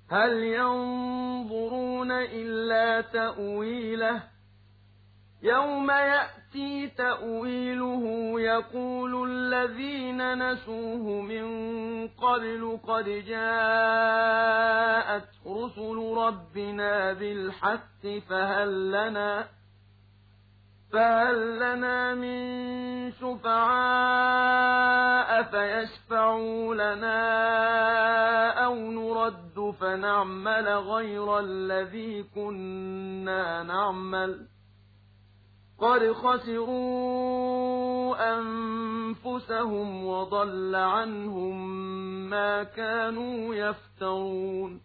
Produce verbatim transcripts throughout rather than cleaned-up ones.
هل ينظرون إلا تأويله يوم يأتي تأويله يقول الذين نسوه من قبل قد جاءت رسل ربنا بالحق فهل لنا فهل لنا من شفعاء فيشفعوا لنا أو نرد فنعمل غير الذي كنا نعمل قد خسروا أنفسهم وضل عنهم ما كانوا يفترون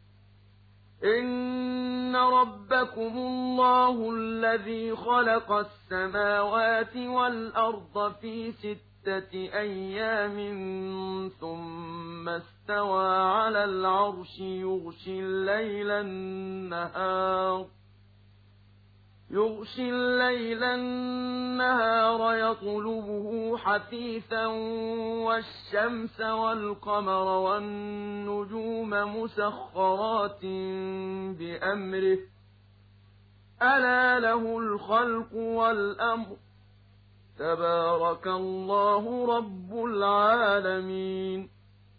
إن ربكم الله الذي خلق السماوات والأرض في ستة أيام ثم استوى على العرش يغشي الليل النهار يغشي الليل النهار يطلبه حثيثا والشمس والقمر والنجوم مسخرات بأمره ألا له الخلق والأمر تبارك الله رب العالمين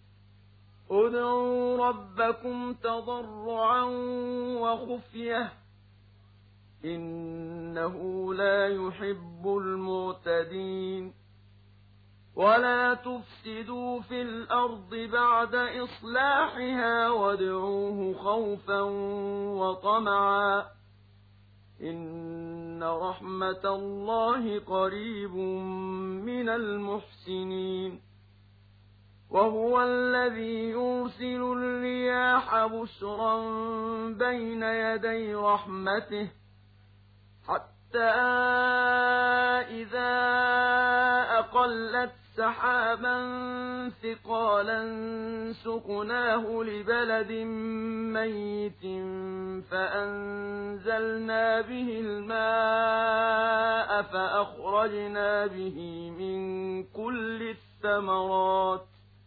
ادعوا ربكم تضرعا وخفية إنه لا يحب المعتدين ولا تفسدوا في الأرض بعد إصلاحها وادعوه خوفا وطمعا إن رحمة الله قريب من المحسنين وهو الذي يرسل الرياح بشرا بين يدي رحمته حتى إذا أقلت سحابا ثقالا سقناه لبلد ميت فأنزلنا به الماء فأخرجنا به من كل الثمرات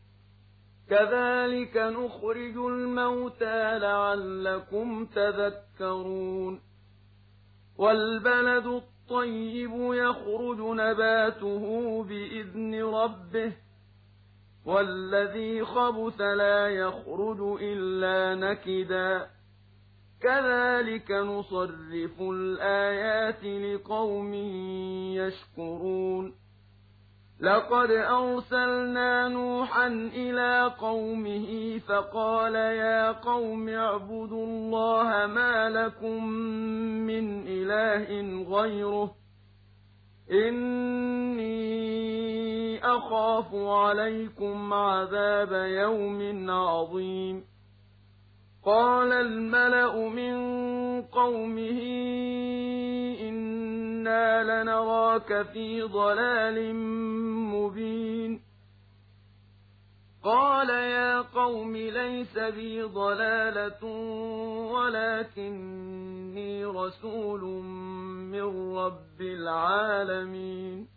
كذلك نخرج الموتى لعلكم تذكرون والبلد الطيب يخرج نباته بإذن ربه والذي خبث لا يخرج إلا نكدا كذلك نصرف الآيات لقوم يشكرون لقد أرسلنا نوحا إلى قومه فقال يا قوم اعبدوا الله ما لكم من إله غيره إني أخاف عليكم عذاب يوم عظيم قال الملأ من قومه إنا لنراك في ضلال مبين قال يا قوم ليس بي ضلالة ولكني رسول من رب العالمين